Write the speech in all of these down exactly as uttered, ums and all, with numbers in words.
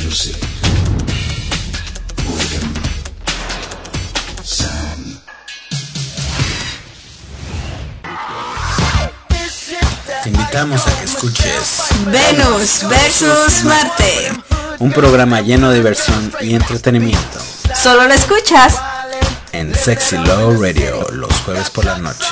Electricity. Rhythm. Sound. Te invitamos a que escuches Venus versus Marte, un programa lleno de diversión y entretenimiento. Solo lo escuchas en Sexy Low Radio los jueves por la noche.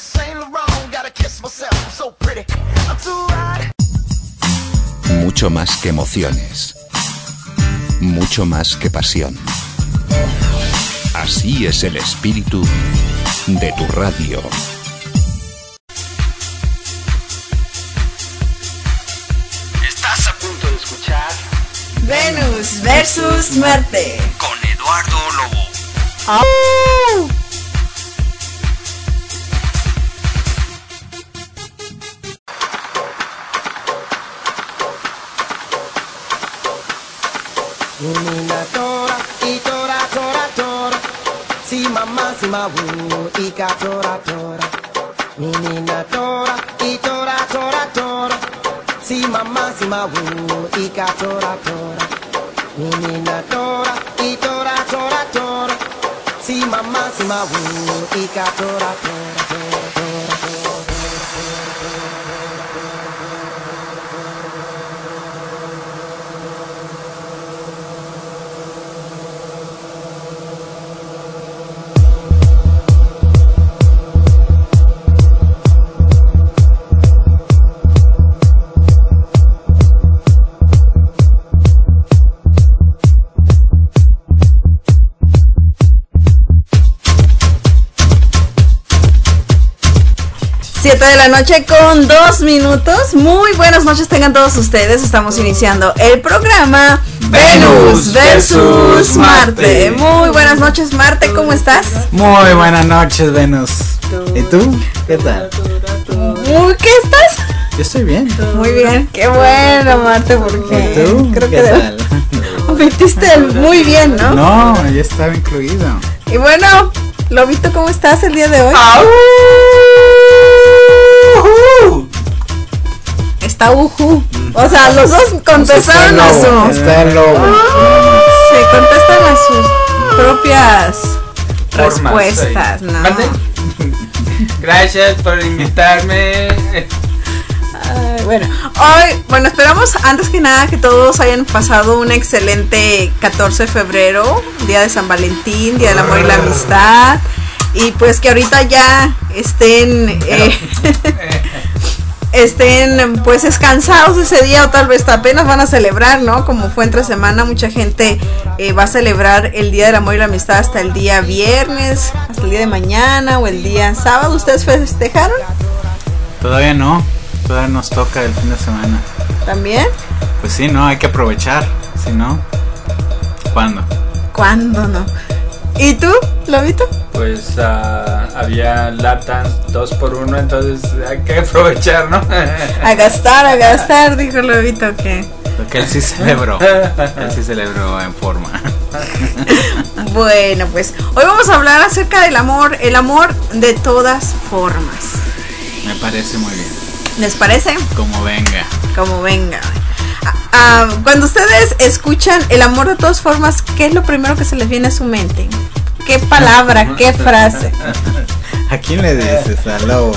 Mucho más que emociones, mucho más que pasión. Así es el espíritu de tu radio. Estás a punto de escuchar Venus versus Marte con Eduardo Lobo. ¡Oh! Nina tora, y tora, tora, tora. Si mamá, si mabu, y ka tora, tora. Nina tora, y tora, tora, tora. Si mamá, si mabu, y ka tora, tora. Nina tora, y tora, tora, tora. Si mamá, si mabu, y ka tora, tora, tora, tora, tora. siete de la noche con dos minutos. Muy buenas noches tengan todos ustedes. Estamos iniciando el programa Venus versus Marte. Muy buenas noches, Marte, ¿cómo estás? Muy buenas noches, Venus. ¿Y tú? ¿Qué tal? Muy, ¿qué estás? Yo estoy bien. Muy bien, qué bueno, Marte, porque ¿Y tú? creo ¿Qué que tal? omitiste muy bien, ¿no? No, ya estaba incluido. Y bueno, Lobito, ¿cómo estás el día de hoy? ¡Au! Está uju. O sea, los dos contestaron a su. Está el lobo. Se contestan a sus propias Formas, respuestas, ¿no? ¿Mande? Gracias por invitarme. Ay, bueno, hoy, bueno, esperamos antes que nada que todos hayan pasado un excelente catorce de febrero, día de San Valentín, día del amor y la amistad, y pues que ahorita ya estén eh, estén pues descansados ese día, o tal vez apenas van a celebrar, ¿no? Como fue entre semana, mucha gente eh, va a celebrar el día del amor y la amistad hasta el día viernes, hasta el día de mañana o el día sábado. ¿Ustedes festejaron? Todavía no. Todavía nos toca el fin de semana. ¿También? Pues sí, no, hay que aprovechar. Si no, ¿cuándo? ¿Cuándo no? ¿Y tú, Lobito? Pues uh, había latas dos por uno, entonces hay que aprovechar, ¿no? A gastar, a gastar, dijo Lobito que. Porque él sí celebró. Él sí celebró en forma. Bueno, pues hoy vamos a hablar acerca del amor, el amor de todas formas. Me parece muy bien. ¿Les parece? Como venga. Como venga. Ah, ah, cuando ustedes escuchan el amor de todas formas, ¿qué es lo primero que se les viene a su mente? ¿Qué palabra, qué frase? ¿A quién le dices? Al lobo.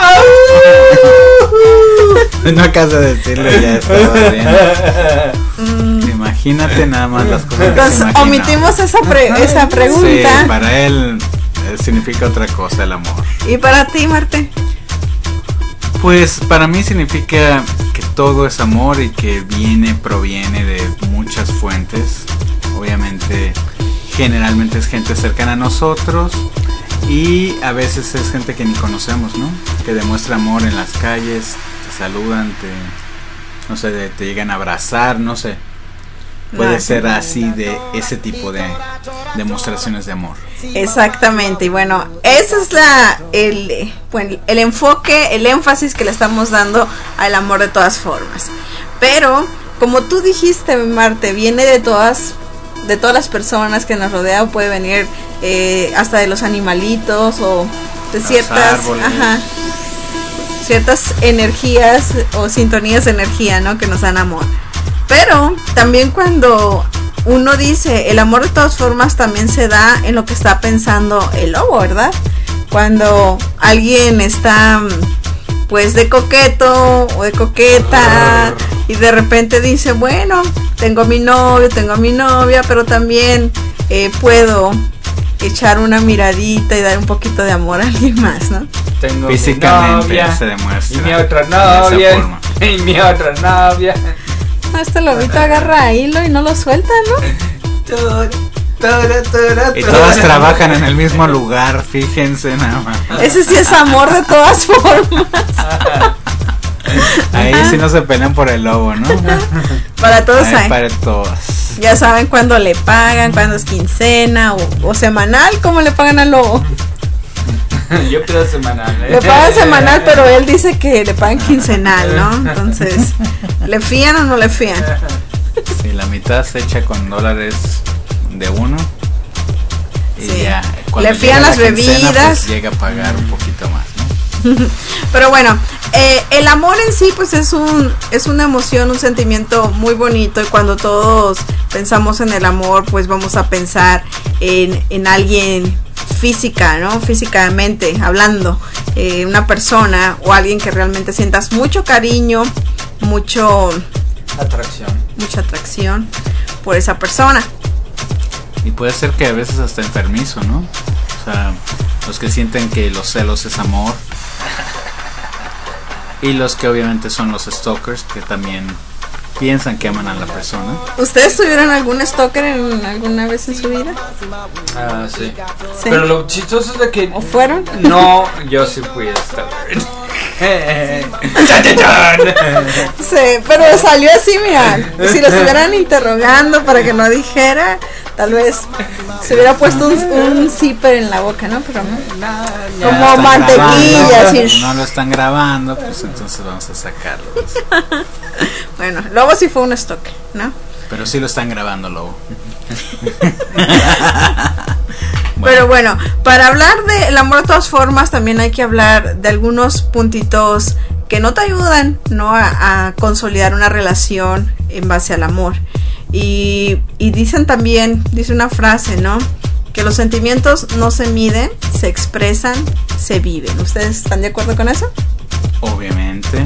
No acaso de decirlo, ya estaba bien. Mm. Imagínate nada más las cosas. Entonces, que se imagina. omitimos esa, pre- esa pregunta. Sí, para él eh, significa otra cosa el amor. ¿Y para ti, Marte? Pues para mí significa que todo es amor y que viene, proviene de muchas fuentes. Obviamente, generalmente es gente cercana a nosotros y a veces es gente que ni conocemos, ¿no? Que demuestra amor en las calles, te saludan, te, no sé, te, te llegan a abrazar, no sé. Puede No, ser así, de ese tipo de demostraciones de amor. Exactamente, y bueno, ese es la el, bueno, el enfoque, el énfasis que le estamos dando al amor de todas formas. Pero, como tú dijiste, Marte, viene de todas de todas las personas que nos rodean, puede venir eh, hasta de los animalitos o de Los ciertas, árboles. ajá, ciertas energías o sintonías de energía, ¿no? Que nos dan amor. Pero también cuando uno dice el amor de todas formas también se da en lo que está pensando el lobo, ¿verdad? Cuando alguien está pues de coqueto o de coqueta y de repente dice, bueno, tengo a mi novio, tengo a mi novia, pero también eh, puedo echar una miradita y dar un poquito de amor a alguien más, ¿no? Tengo Físicamente mi novia, se demuestra. y mi otra de esa novia, forma. y mi otra novia. Este lobito agarra hilo y no lo suelta, ¿no? Tora, tora, tora, Y tora. todas trabajan en el mismo lugar, fíjense nada más. Ese sí es amor de todas formas. Ahí sí no se pelean por el lobo, ¿no? Para todos Ahí hay. para todas. Ya saben cuándo le pagan, cuándo es quincena o, o semanal, ¿cómo le pagan al lobo? Yo pido semanal, ¿eh? Le pagan semanal, pero él dice que le pagan quincenal, ¿no? Entonces, ¿le fían o no le fían? Sí, la mitad se echa con dólares de uno. Y Sí. ya. cuando Le fían llega las la quincena, bebidas. Pues llega a pagar un poquito más, ¿no? Pero bueno, eh, el amor en sí pues es un es una emoción, un sentimiento muy bonito, y cuando todos pensamos en el amor pues vamos a pensar en, en alguien física, ¿no? Físicamente hablando, eh, una persona o alguien que realmente sientas mucho cariño, mucho Atracción. mucha atracción por esa persona. Y puede ser que a veces hasta enfermizo, ¿no? O sea, los que sienten que los celos es amor. Y los que obviamente son los stalkers, que también piensan que aman a la persona. ¿Ustedes tuvieron algún stalker en alguna vez en su vida? Ah, sí. Sí. Pero lo chistoso es de que ¿O fueron? no, yo sí fui stalker. ¡Chan, chan, chan! Sí, pero salió así, mira. Si lo estuvieran interrogando para que no dijera, tal vez se hubiera puesto un, un zipper en la boca, ¿no? Pero Ya como lo están mantequilla, grabando, así. No lo están grabando, pues entonces vamos a sacarlo. pues. Bueno, luego sí fue un stalker, ¿no? Pero sí lo están grabando, lobo. Pero bueno, para hablar del amor de todas formas, también hay que hablar de algunos puntitos que no te ayudan, ¿no? A, a consolidar una relación en base al amor. Y, y dicen también, dice una frase, ¿no? Que los sentimientos no se miden, se expresan, se viven. ¿Ustedes están de acuerdo con eso? Obviamente.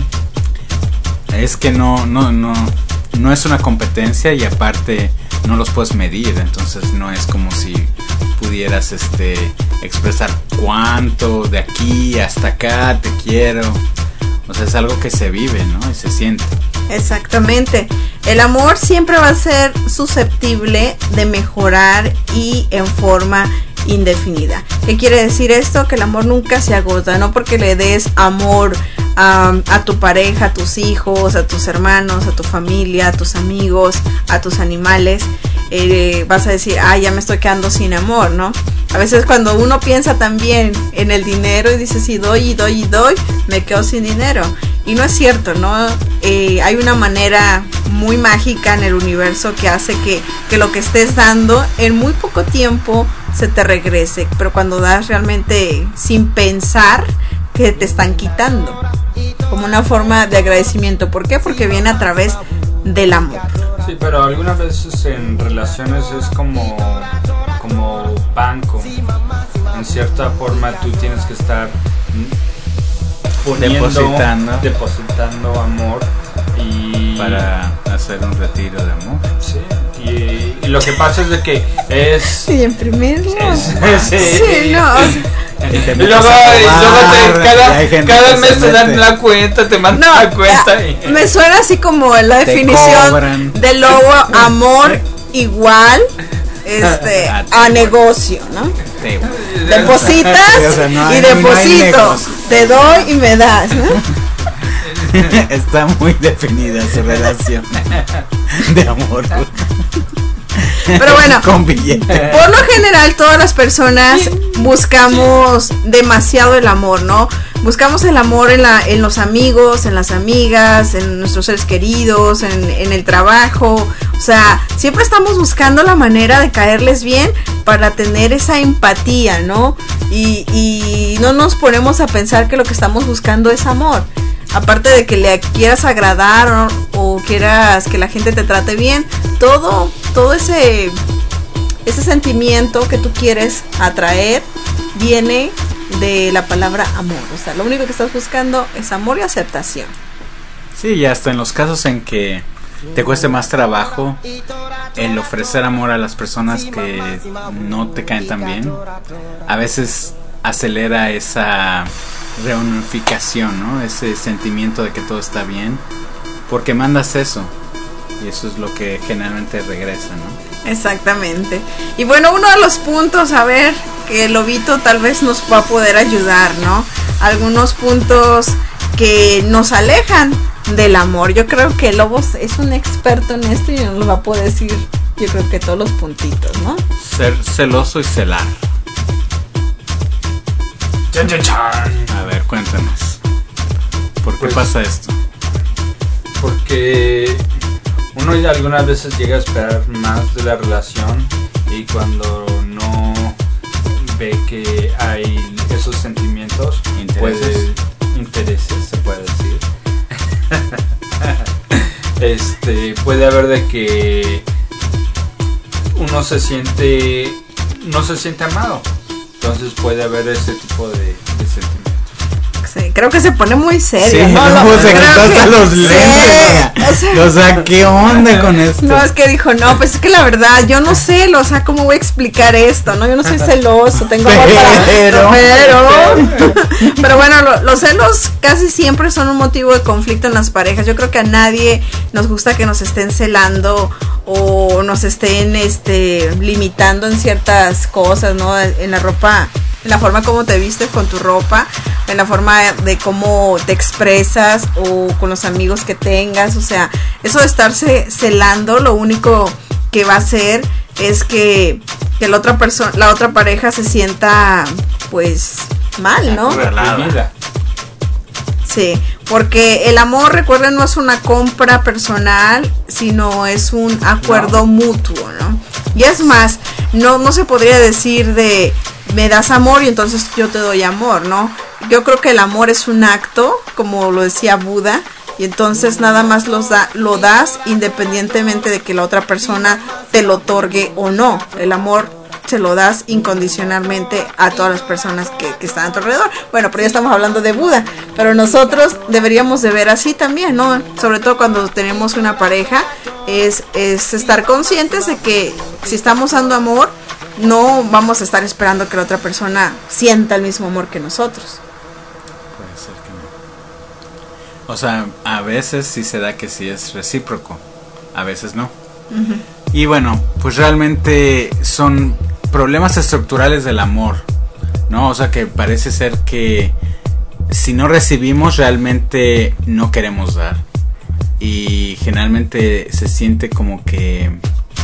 Es que no, no, no, no es una competencia, y aparte no los puedes medir, entonces no es como si pudieras este expresar cuánto de aquí hasta acá te quiero. O sea, es algo que se vive, ¿no? Y se siente. Exactamente. El amor siempre va a ser susceptible de mejorar y en forma indefinida. ¿Qué quiere decir esto? Que el amor nunca se agota, no porque le des amor um, a tu pareja, a tus hijos, a tus hermanos, a tu familia, a tus amigos, a tus animales, eh, vas a decir, ah, ya me estoy quedando sin amor, ¿no? A veces cuando uno piensa también en el dinero y dice, si doy y doy y doy, me quedo sin dinero. Y no es cierto, ¿no? Eh, hay una manera muy mágica en el universo que hace que, que lo que estés dando en muy poco tiempo se te regrese, pero cuando das realmente sin pensar que te están quitando, como una forma de agradecimiento. ¿Por qué? Porque viene a través del amor. Sí, pero algunas veces en relaciones es como, como banco. En cierta forma tú tienes que estar poniendo, Depositando. depositando amor y Para hacer un retiro de amor. sí, y, y lo que pasa es de que es Y imprimirlo. es- sí, Sí, no, o sea, Y te y metes luego, a y luego te- robar, cada, y hay gente cada que mes se te dan mete. la cuenta, te mandan no, la cuenta ya, y me suena así como la Te definición cobran. de lobo, amor igual este A ti, a güey. negocio, ¿no? Te- Depositas Sí, o sea, no hay- y no hay deposito, negocio. te doy y me das, ¿no? Está muy definida su relación de amor. Pero bueno, Con billete. por lo general todas las personas buscamos demasiado el amor, ¿no? Buscamos el amor en, la, en los amigos, en las amigas, en nuestros seres queridos, en, en el trabajo. O sea, siempre estamos buscando la manera de caerles bien para tener esa empatía, ¿no? Y, y no nos ponemos a pensar que lo que estamos buscando es amor. aparte de que le quieras agradar o, o quieras que la gente te trate bien, todo, todo ese, ese sentimiento que tú quieres atraer viene de la palabra amor. O sea, lo único que estás buscando es amor y aceptación. Sí, y hasta en los casos en que te cueste más trabajo el ofrecer amor a las personas que no te caen tan bien, a veces acelera esa reunificación, ¿no? Ese sentimiento de que todo está bien, porque mandas eso, y eso es lo que generalmente regresa, ¿no? Exactamente. Y bueno, uno de los puntos, a ver, que el Lobito tal vez nos va a poder ayudar, ¿no? Algunos puntos que nos alejan del amor. Yo creo que Lobos es un experto en esto y nos va a poder decir, yo creo que todos los puntitos, ¿no? Ser celoso y celar. Chan, chan, chan. A ver, cuéntanos. ¿Por qué Pues, pasa esto? Porque uno ya algunas veces llega a esperar más de la relación y cuando no ve que hay esos sentimientos, Intereses. puede, intereses se puede decir, este puede haber de que uno se siente no se siente amado, entonces puede haber ese tipo de, de sentimientos. Sí, creo que se pone muy serio. Sí, ¿no? no, Lo- se creo quitó hasta que- los sí, lentes. o sea, O sea, ¿qué onda con esto? no, es que dijo, no, pues es que la verdad, yo no sé, o sea, ¿cómo voy a explicar esto? No, yo no soy celoso, tengo amor para... Pero- Pero, pero bueno, lo- los celos casi siempre son un motivo de conflicto en las parejas. Yo creo que a nadie nos gusta que nos estén celando o nos estén este limitando en ciertas cosas, ¿no? En la ropa, en la forma como te vistes con tu ropa, en la forma de cómo te expresas o con los amigos que tengas. O sea, eso de estarse celando, lo único que va a hacer es que, que la otra persona, la otra pareja se sienta pues mal, ¿no? Reprimida. Sí, porque el amor, recuerden, no es una compra personal, sino es un acuerdo No. mutuo, ¿no? Y es más, no, no se podría decir de me das amor y entonces yo te doy amor, ¿no? Yo creo que el amor es un acto, como lo decía Buda, y entonces nada más los da, lo das independientemente de que la otra persona te lo otorgue o no. El amor se lo das incondicionalmente a todas las personas que, que están a tu alrededor. Bueno, pero ya estamos hablando de Buda, pero nosotros deberíamos de ver así también, ¿no? Sobre todo cuando tenemos una pareja, es, es estar conscientes de que si estamos dando amor, no vamos a estar esperando que la otra persona sienta el mismo amor que nosotros. Puede ser que no. O sea, a veces sí se da que sí es recíproco, a veces no. Uh-huh. Y bueno, pues realmente son problemas estructurales del amor, ¿no? O sea, que parece ser que si no recibimos, realmente no queremos dar. Y generalmente se siente como que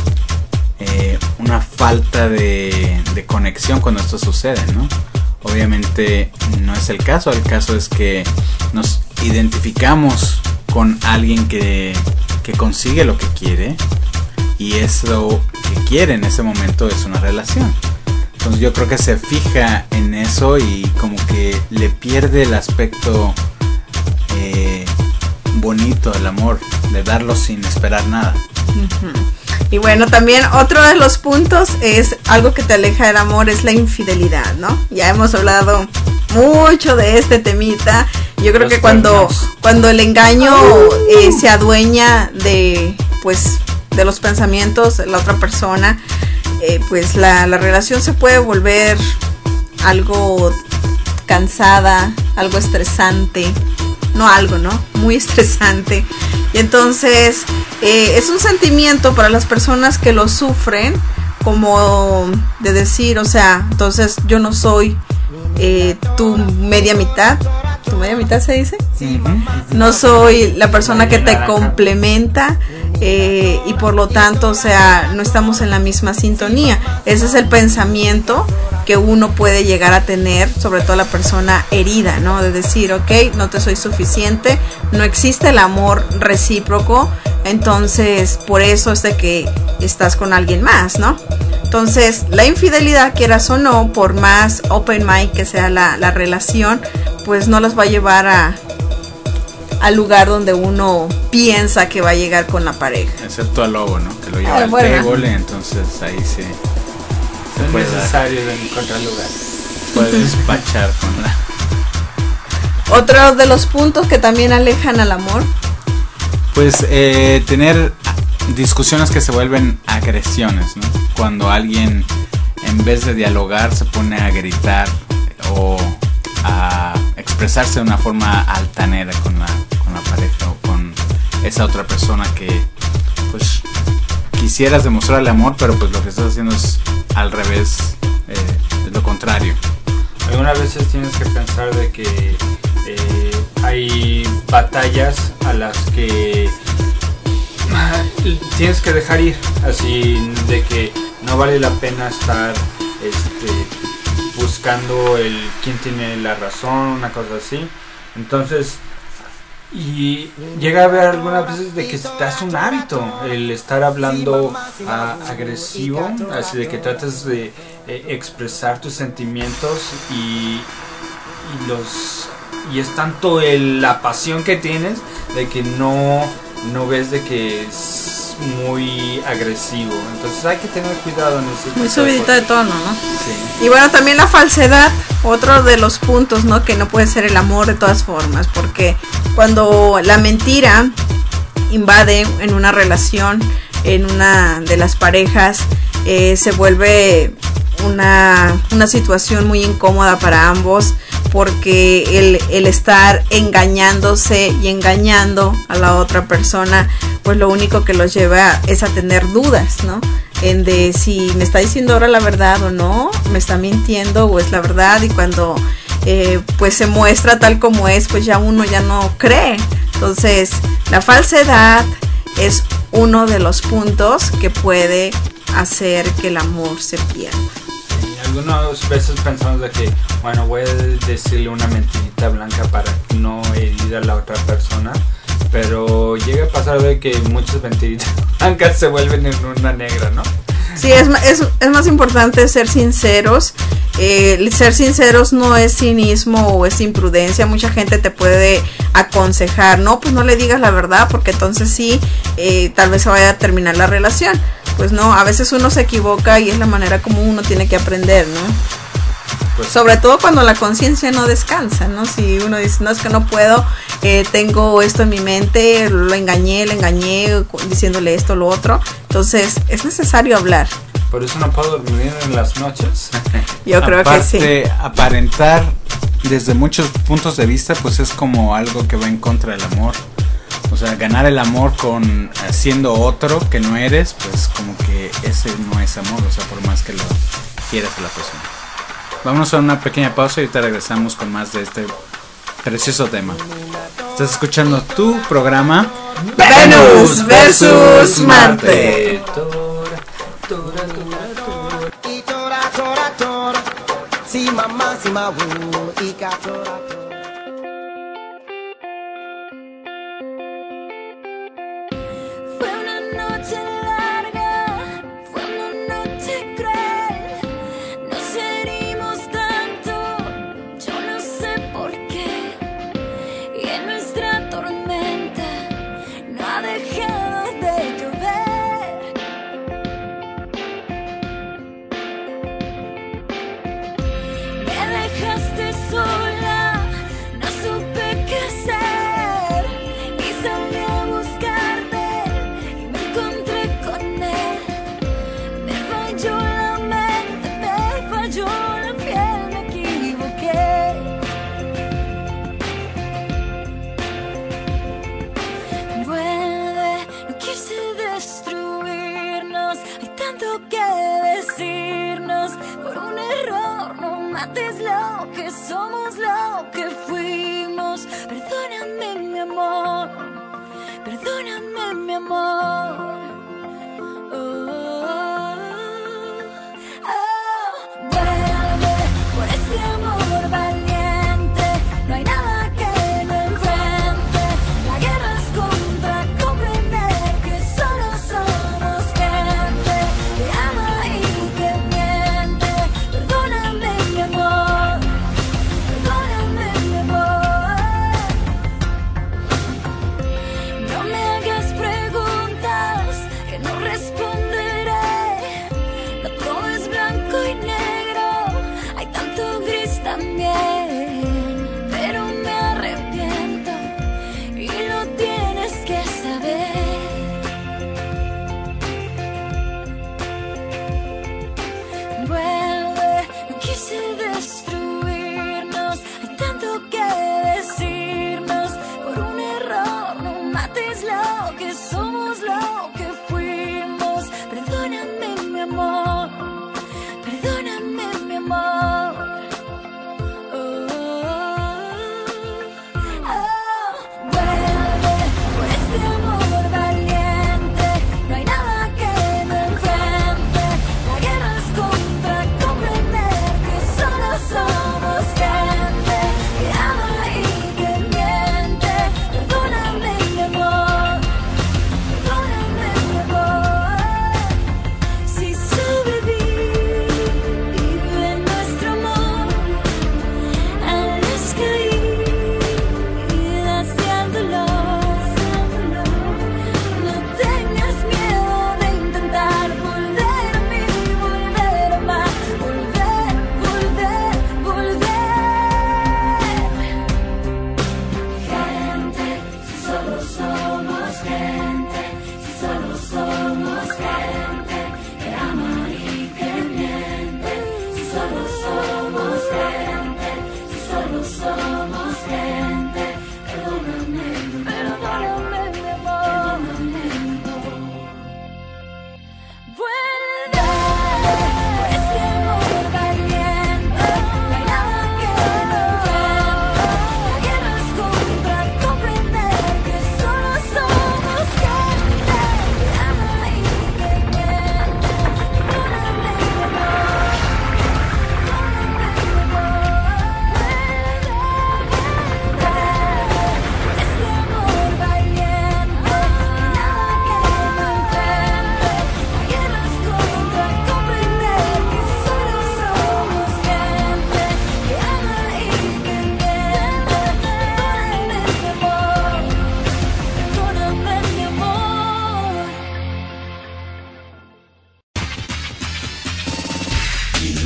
eh, una falta de, de conexión cuando esto sucede, ¿no? Obviamente no es el caso. El caso es que nos identificamos con alguien que, que consigue lo que quiere, y eso que quiere en ese momento es una relación. Entonces yo creo que se fija en eso y como que le pierde el aspecto eh, bonito del amor, de darlo sin esperar nada. Uh-huh. Y bueno, también otro de los puntos es algo que te aleja del amor, es la infidelidad, ¿no? Ya hemos hablado mucho de este temita. Yo creo Los que cuando, cuernos. cuando el engaño eh, se adueña de, pues, de los pensamientos de la otra persona, eh, pues la, la relación se puede volver algo cansada, algo estresante, no algo, ¿no? Muy estresante. Y entonces eh, es un sentimiento para las personas que lo sufren, como de decir, o sea, entonces yo no soy eh, tu media mitad. ¿Tu media mitad se dice? No soy la persona que te complementa, eh, y por lo tanto, o sea, no estamos en la misma sintonía. Ese es el pensamiento que uno puede llegar a tener, sobre todo la persona herida, ¿no? De decir, ok, no te soy suficiente, no existe el amor recíproco, entonces por eso es de que estás con alguien más, ¿no? Entonces, la infidelidad, quieras o no, por más open mind que sea la, la relación, pues no las va a llevar a, al lugar donde uno piensa que va a llegar con la pareja. Excepto al lobo, ¿no? Que lo lleva Ah, al bueno. table, entonces ahí sí No es puede dar. necesario encontrar lugar. puede despachar con la... Otro de los puntos que también alejan al amor. Pues eh, tener discusiones que se vuelven agresiones, ¿no? Cuando alguien en vez de dialogar se pone a gritar o a expresarse de una forma altanera con la, con la pareja o con esa otra persona que pues quisieras demostrarle amor, pero pues lo que estás haciendo es al revés, eh, es lo contrario. Algunas veces tienes que pensar de que eh, hay batallas a las que ah, tienes que dejar ir, así de que no vale la pena estar este, buscando el quién tiene la razón, una cosa así. Entonces, y llega a haber algunas veces de que te hace un hábito el estar hablando ah, agresivo, así de que tratas de eh, expresar tus sentimientos y, y los y es tanto el, la pasión que tienes de que no no ves de que es muy agresivo. Entonces hay que tener cuidado en ese Muy subidito de tono, ¿no? Sí. Y bueno, también la falsedad, otro de los puntos, ¿no? Que no puede ser el amor de todas formas, porque cuando la mentira invade en una relación, en una de las parejas, eh, se vuelve una, una situación muy incómoda para ambos, porque el, el estar engañándose y engañando a la otra persona, pues lo único que los lleva es a tener dudas, ¿no? En de si me está diciendo ahora la verdad o no, me está mintiendo o es la verdad, y cuando eh, pues se muestra tal como es, pues ya uno ya no cree. Entonces la falsedad es uno de los puntos que puede hacer que el amor se pierda. Algunas veces pensamos de que, bueno, voy a decirle una mentirita blanca para no herir a la otra persona, pero llega a pasar de que muchas mentiritas blancas se vuelven en una negra, ¿no? Sí, es, es, es más importante ser sinceros. Eh, ser sinceros no es cinismo o es imprudencia. Mucha gente te puede aconsejar, no, pues no le digas la verdad, porque entonces sí, eh, tal vez se vaya a terminar la relación. Pues no, a veces uno se equivoca y es la manera como uno tiene que aprender, ¿no? Pues, Sobre todo cuando la conciencia no descansa, ¿no? Si uno dice, no, es que no puedo, eh, tengo esto en mi mente, lo engañé, le engañé, diciéndole esto, lo otro. Entonces, es necesario hablar. por eso no puedo dormir en las noches. Yo creo Aparte, que sí. aparentar desde muchos puntos de vista, pues es como algo que va en contra del amor. O sea, ganar el amor con siendo otro que no eres, pues como que ese no es amor, o sea, por más que lo quieras a la persona. Vámonos a una pequeña pausa y ahorita regresamos con más de este precioso tema. Estás escuchando tu programa Venus versus Marte. Y tora, tora, tora. Si mamá, si ma, wu, y ca, tora, tora. Fue una noche larga, fue una noche cruel. Nos herimos tanto, yo no sé por qué. Y en nuestra tormenta no ha dejado de llover. Me dejaste sola, no supe qué hacer. Y salí a buscarte y me encontré con él. Me falló la mente, me falló la piel, me equivoqué. Vuelve, no quise destruirnos. Hay tanto que decirnos. Por un error no mates lo que somos, lo que fuimos. Perdóname, mi amor. Perdóname, mi amor. Oh, oh, vuelve por ese amor valiente. No hay nada que no enfrente. La guerra es contra comprender que solo somos gente que ama y que miente. Perdóname, mi amor. Perdóname, mi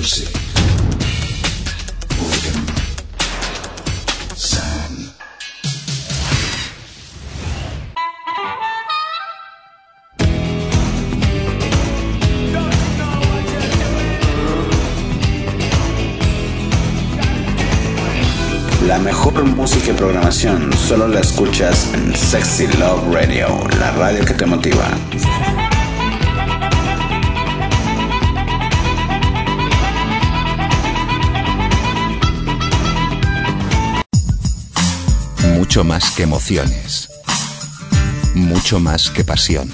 music. Boredom. Sound. La mejor música y programación solo la escuchas en Sexy Love Radio, la radio que te motiva. Mucho más que emociones. Mucho más que pasión.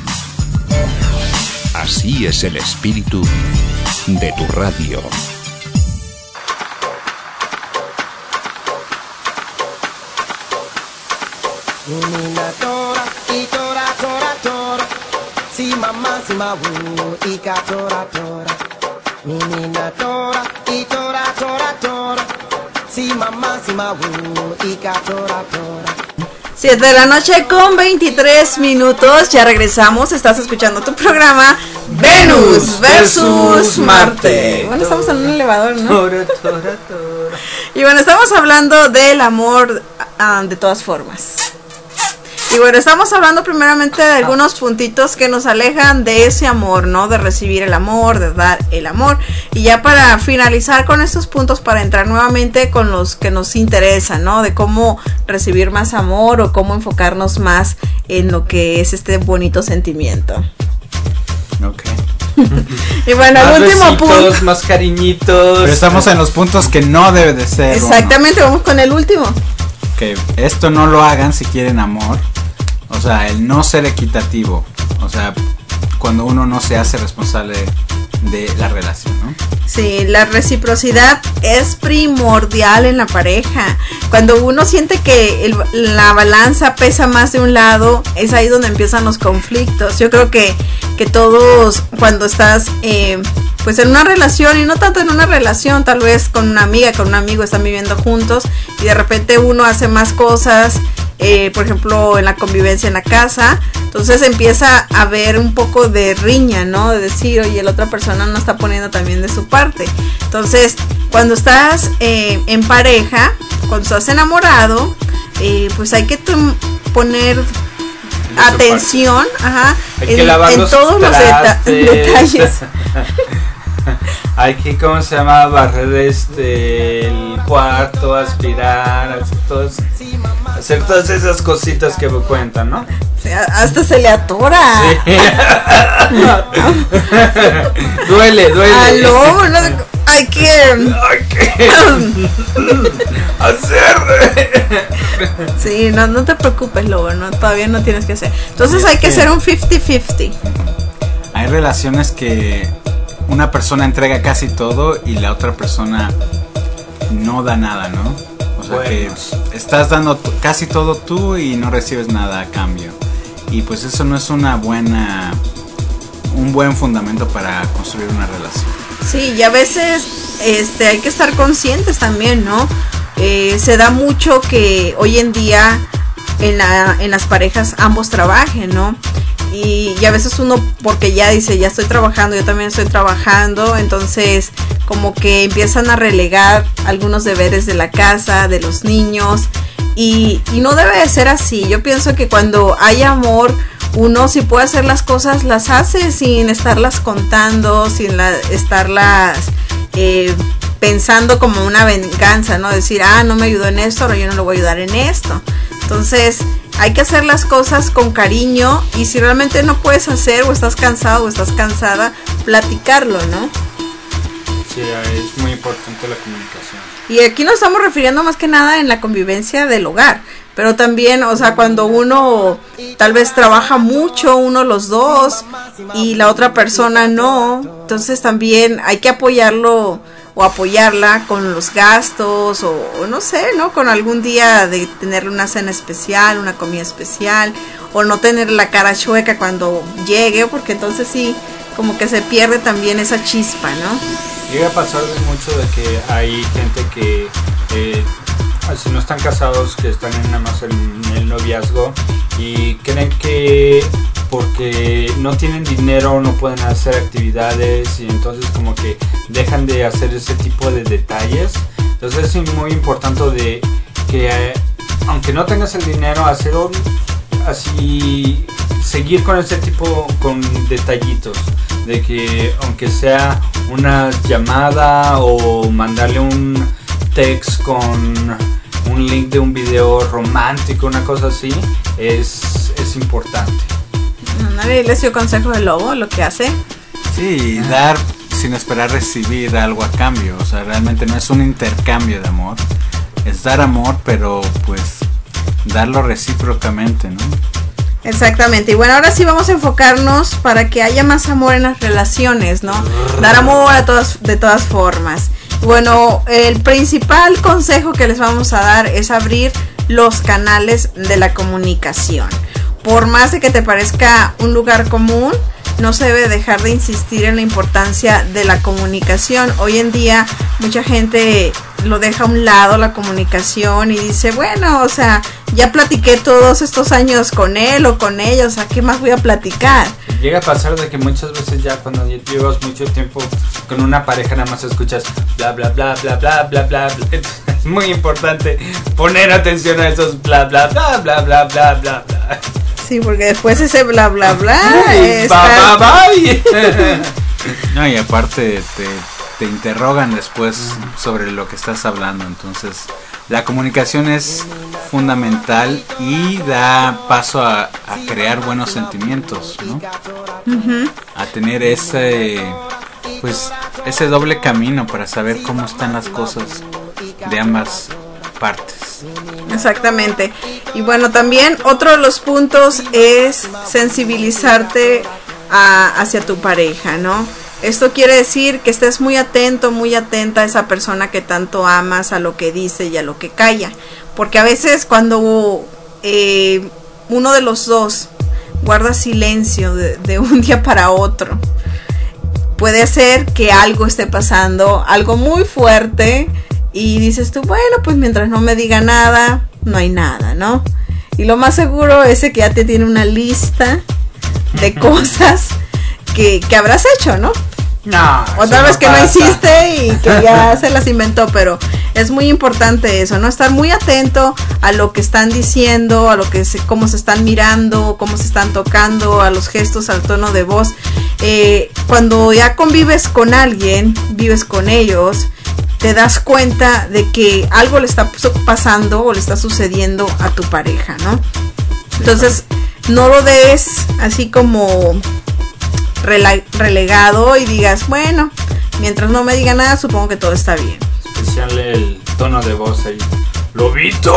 Así es el espíritu de tu radio. Menina tora, y tora, tora, tora. Si mamá, si ma wu, y ka tora, tora. Menina tora, y tora, tora, tora. Si mamá, si ma wu, y ka tora, tora. siete de la noche con veintitrés minutos, ya regresamos, estás escuchando tu programa Venus versus Marte. Bueno, estamos en un elevador, ¿no? Tora, tora, tora. Y bueno, estamos hablando del amor uh, de todas formas. Y bueno, estamos hablando primeramente de algunos puntitos que nos alejan de ese amor, ¿no? De recibir el amor, de dar el amor. Y ya para finalizar con estos puntos, para entrar nuevamente con los que nos interesan, ¿no? De cómo recibir más amor o cómo enfocarnos más en lo que es este bonito sentimiento. Ok. Y bueno, Más el último besitos, punto. más cariñitos. Pero estamos en los puntos que no debe de ser. Exactamente, vamos con el último. Que esto no lo hagan si quieren amor. O sea, el no ser equitativo. O sea, cuando uno no se hace responsable de la relación, ¿no? Sí, la reciprocidad es primordial en la pareja. Cuando uno siente que el, la balanza pesa más de un lado, es ahí donde empiezan los conflictos. Yo creo que, que todos, cuando estás eh, pues en una relación, y no tanto en una relación, tal vez con una amiga, con un amigo, están viviendo juntos, y de repente uno hace más cosas, eh, por ejemplo, en la convivencia en la casa, entonces empieza a haber un poco de riña, ¿no? De decir, oye, la otra persona no está poniendo también de su parte. Entonces, cuando estás eh, en pareja, cuando estás enamorado, eh, pues hay que t- poner atención, ajá, Hay en, que lavar en los todos los deta- trastes. detalles. Hay que, ¿cómo se llama? Barrer este el cuarto, aspirar, hacer, todos, hacer todas esas cositas que me cuentan, ¿no? O sea, hasta se le atora. Sí. duele, duele. Aló, no, hay que Hay que hacer. sí, no, no te preocupes, Lobo, no, todavía no tienes que hacer. Entonces hay que hacer un cincuenta cincuenta. Hay relaciones que una persona entrega casi todo y la otra persona no da nada, ¿no? O sea, Bueno. que estás dando t- casi todo tú y no recibes nada a cambio. Y pues eso no es una buena un buen fundamento para construir una relación. Sí, y a veces este hay que estar conscientes también, ¿no? Eh, se da mucho que hoy en día en, la, en las parejas ambos trabajen, ¿no? Y, y a veces uno, porque ya dice, ya estoy trabajando, yo también estoy trabajando, entonces como que empiezan a relegar algunos deberes de la casa, de los niños, y, y no debe de ser así. Yo pienso que cuando hay amor, uno si puede hacer las cosas, las hace sin estarlas contando, sin la, estarlas eh, pensando como una venganza, ¿no? Decir, ah, no me ayudó en esto, ahora yo no le voy a ayudar en esto. Entonces hay que hacer las cosas con cariño, y si realmente no puedes hacer, o estás cansado o estás cansada, platicarlo, ¿no? Sí, es muy importante la comunicación. Y aquí nos estamos refiriendo más que nada en la convivencia del hogar, pero también, o sea, cuando uno tal vez trabaja mucho, uno los dos, y la otra persona no, entonces también hay que apoyarlo o apoyarla con los gastos, o, o no sé, ¿no? Con algún día de tener una cena especial, una comida especial, o no tener la cara chueca cuando llegue, porque entonces sí, como que se pierde también esa chispa, ¿no? Llega a pasar de mucho de que hay gente que eh, si no están casados, que están en nada más en el noviazgo y creen que porque no tienen dinero, no pueden hacer actividades y entonces como que dejan de hacer ese tipo de detalles. Entonces es muy importante de que eh, aunque no tengas el dinero, hacer un, así seguir con ese tipo con detallitos, de que aunque sea una llamada o mandarle un text con un link de un video romántico, una cosa así, es, es importante. ¿Nadie les dio consejo de Lobo lo que hace? Sí, dar sin esperar recibir algo a cambio. O sea, realmente no es un intercambio de amor. Es dar amor, pero pues darlo recíprocamente, ¿no? Exactamente. Y bueno, ahora sí vamos a enfocarnos para que haya más amor en las relaciones, ¿no? Dar amor a todas, de todas formas. Bueno, el principal consejo que les vamos a dar es abrir los canales de la comunicación. Por más de que te parezca un lugar común, no se debe dejar de insistir en la importancia de la comunicación. Hoy en día mucha gente lo deja a un lado, la comunicación, y dice, bueno, o sea, ya platiqué todos estos años con él o con ella, o sea, ¿qué más voy a platicar? Llega a pasar de que muchas veces ya cuando llevas mucho tiempo con una pareja nada más escuchas bla bla bla bla bla bla bla bla. Es muy importante poner atención a esos bla bla bla bla bla bla bla bla. Sí, porque después ese bla bla bla es bye, bye, bye. No, y aparte te, te interrogan después sobre lo que estás hablando. Entonces la comunicación es fundamental y da paso a, a crear buenos sentimientos, ¿no? Uh-huh. A tener ese pues ese doble camino para saber cómo están las cosas de ambas partes. Exactamente. Y bueno, también otro de los puntos es sensibilizarte a, hacia tu pareja, ¿no? Esto quiere decir que estés muy atento, muy atenta a esa persona que tanto amas, a lo que dice y a lo que calla. Porque a veces cuando eh, uno de los dos guarda silencio de, de un día para otro, puede ser que algo esté pasando, algo muy fuerte, y dices tú, bueno, pues mientras no me diga nada, no hay nada, ¿no? Y lo más seguro es que ya te tiene una lista de cosas que, que habrás hecho, ¿no? No, otra vez no que pasa. No hiciste y que ya se las inventó, pero es muy importante eso, ¿no? Estar muy atento a lo que están diciendo, a lo que se, cómo se están mirando, cómo se están tocando, a los gestos, al tono de voz. Eh, cuando ya convives con alguien, vives con ellos, te das cuenta de que algo le está pasando o le está sucediendo a tu pareja, ¿no? Entonces, no lo des así como rele- relegado y digas, bueno, mientras no me diga nada, supongo que todo está bien. Especial el tono de voz ahí. ¡Lobito!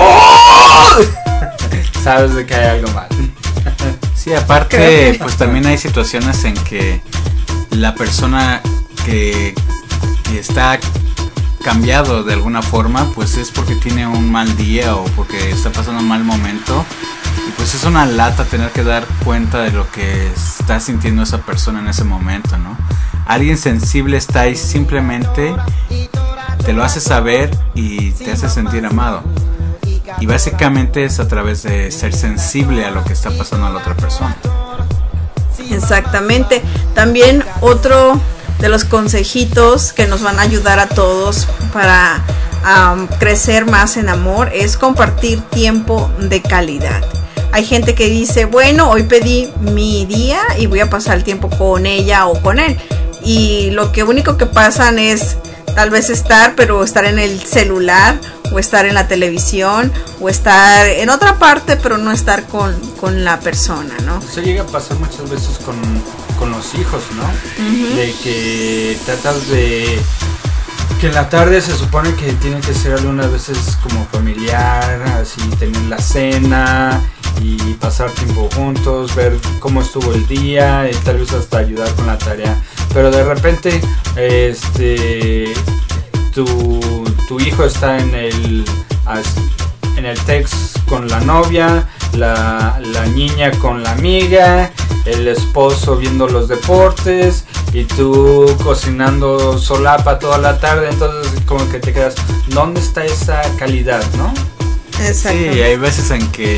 Sabes de que hay algo mal. Sí, aparte, pues también hay situaciones en que la persona que, que está cambiado de alguna forma, pues es porque tiene un mal día o porque está pasando un mal momento, y pues es una lata tener que dar cuenta de lo que está sintiendo esa persona en ese momento, ¿no? Alguien sensible está ahí, simplemente te lo hace saber y te hace sentir amado, y básicamente es a través de ser sensible a lo que está pasando a la otra persona. Exactamente. También otro de los consejitos que nos van a ayudar a todos para um, crecer más en amor es compartir tiempo de calidad. Hay gente que dice, bueno, hoy pedí mi día y voy a pasar el tiempo con ella o con él, y lo que único que pasan es tal vez estar, pero estar en el celular o estar en la televisión o estar en otra parte, pero no estar con, con la persona, ¿no? Eso llega a pasar muchas veces con, con los hijos, ¿no? Uh-huh. De que tratas de que en la tarde se supone que tiene que ser algunas veces como familiar, así tener la cena y pasar tiempo juntos, ver cómo estuvo el día y tal vez hasta ayudar con la tarea, pero de repente este tu, tu hijo está en el en el text con la novia, la, la niña con la amiga, el esposo viendo los deportes y tú cocinando solapa toda la tarde, entonces como que te quedas, ¿dónde está esa calidad, no? Sí, hay veces en que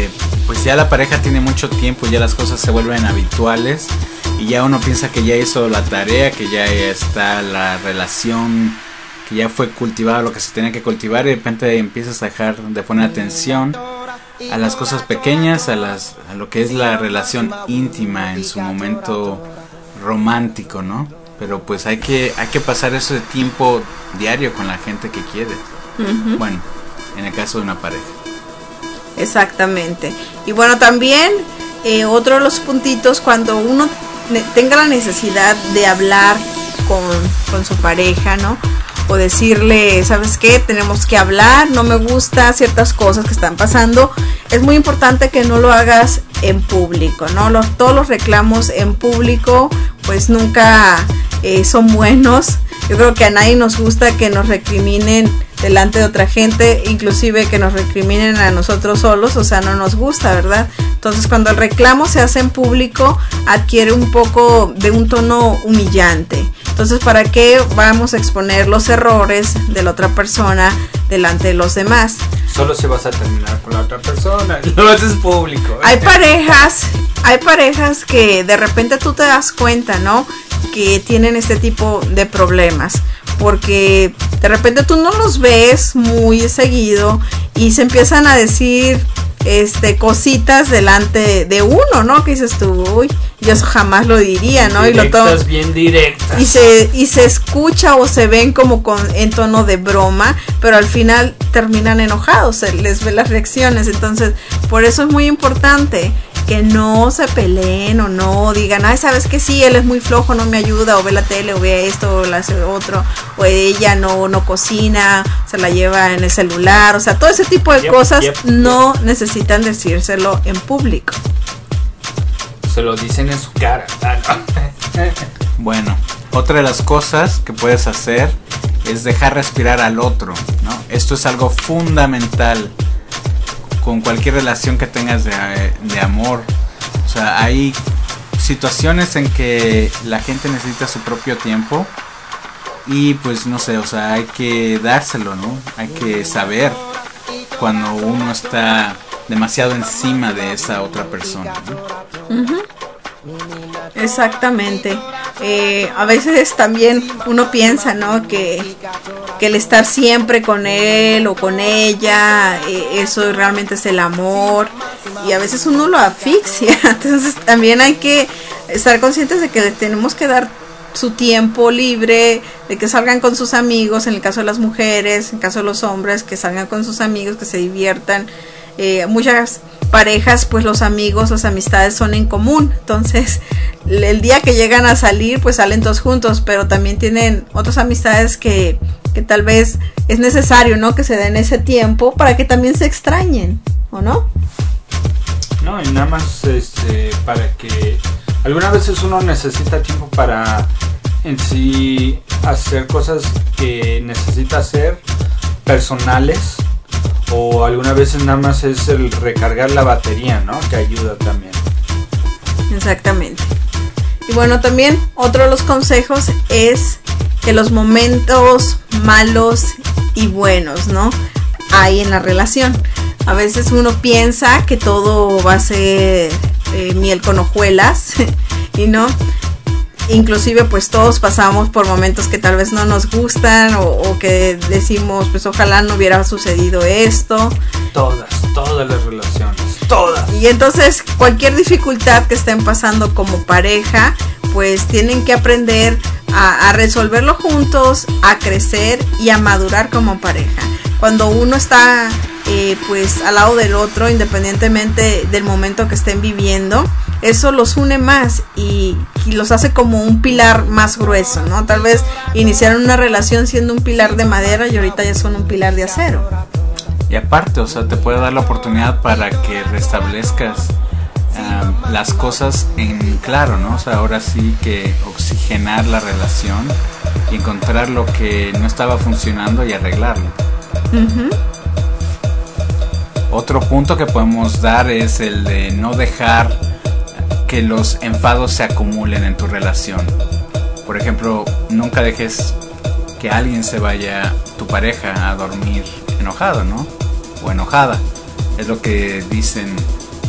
pues ya la pareja tiene mucho tiempo, ya las cosas se vuelven habituales y ya uno piensa que ya hizo la tarea, que ya está la relación, que ya fue cultivado lo que se tenía que cultivar, y de repente empiezas a dejar de poner atención a las cosas pequeñas, a las a lo que es la relación íntima en su momento romántico, ¿no? Pero pues hay que hay que pasar ese tiempo diario con la gente que quiere. Uh-huh. Bueno, en el caso de una pareja. Exactamente. Y bueno, también eh, otro de los puntitos, cuando uno ne- tenga la necesidad de hablar con, con su pareja, ¿no? O decirle, ¿sabes qué? Tenemos que hablar, no me gusta ciertas cosas que están pasando. Es muy importante que no lo hagas en público, ¿no? Los, todos los reclamos en público, pues nunca eh, son buenos. Yo creo que a nadie nos gusta que nos recriminen delante de otra gente, inclusive que nos recriminen a nosotros solos, o sea, no nos gusta, ¿verdad? Entonces, cuando el reclamo se hace en público, adquiere un poco de un tono humillante. Entonces, ¿para qué vamos a exponer los errores de la otra persona delante de los demás? Solo se vas a terminar con la otra persona, no es público. Hay parejas, hay parejas que de repente tú te das cuenta, ¿no? Que tienen este tipo de problemas, porque de repente tú no los ves muy seguido y se empiezan a decir este cositas delante de uno, ¿no? Que dices tú, uy, yo eso jamás lo diría, ¿no? Directas, y lo to- bien directas. y se y se escucha o se ven como con en tono de broma, pero al final terminan enojados, se les ve las reacciones. Entonces, por eso es muy importante que no se peleen o no digan, ay, sabes que sí, él es muy flojo, no me ayuda, o ve la tele, o ve esto, o la hace otro, o ella no no cocina, se la lleva en el celular, o sea, todo ese tipo de yep, cosas yep, no yep. necesitan decírselo en público. Se lo dicen en su cara. Ah, no. Bueno, otra de las cosas que puedes hacer es dejar respirar al otro, ¿no? Esto es algo fundamental con cualquier relación que tengas de, de amor. O sea, hay situaciones en que la gente necesita su propio tiempo y pues no sé, o sea, hay que dárselo, ¿no? Hay que saber cuando uno está demasiado encima de esa otra persona, ¿no? Uh-huh. Exactamente. Eh, a veces también uno piensa, ¿no? Que, que el estar siempre con él o con ella, eh, eso realmente es el amor. Y a veces uno lo asfixia. Entonces también hay que estar conscientes de que le tenemos que dar su tiempo libre, de que salgan con sus amigos, en el caso de las mujeres, en el caso de los hombres, que salgan con sus amigos, que se diviertan. Eh, muchas parejas, pues los amigos, las amistades son en común, entonces el día que llegan a salir, pues salen todos juntos, pero también tienen otras amistades que, que tal vez es necesario, ¿no? Que se den ese tiempo para que también se extrañen, ¿o no? No, y nada más este, para que algunas veces uno necesita tiempo para en sí hacer cosas que necesita hacer personales, o algunas veces nada más es el recargar la batería, ¿no? Que ayuda también. Exactamente. Y bueno, también otro de los consejos es que los momentos malos y buenos, ¿no? Hay en la relación. A veces uno piensa que todo va a ser eh, miel con hojuelas y no. Inclusive pues todos pasamos por momentos que tal vez no nos gustan o, o que decimos pues ojalá no hubiera sucedido esto. Todas, todas las relaciones, todas. Y entonces cualquier dificultad que estén pasando como pareja, pues tienen que aprender a, a resolverlo juntos, a crecer y a madurar como pareja. Cuando uno está eh, pues al lado del otro, independientemente del momento que estén viviendo, eso los une más y, y los hace como un pilar más grueso, ¿no? Tal vez iniciaron una relación siendo un pilar de madera y ahorita ya son un pilar de acero. Y aparte, o sea, te puede dar la oportunidad para que restablezcas um, las cosas en claro, ¿no? O sea, ahora sí que oxigenar la relación y encontrar lo que no estaba funcionando y arreglarlo. Uh-huh. Otro punto que podemos dar es el de no dejar que los enfados se acumulen en tu relación. Por ejemplo, nunca dejes que alguien se vaya, tu pareja, a dormir enojado, ¿no? O enojada. Es lo que dicen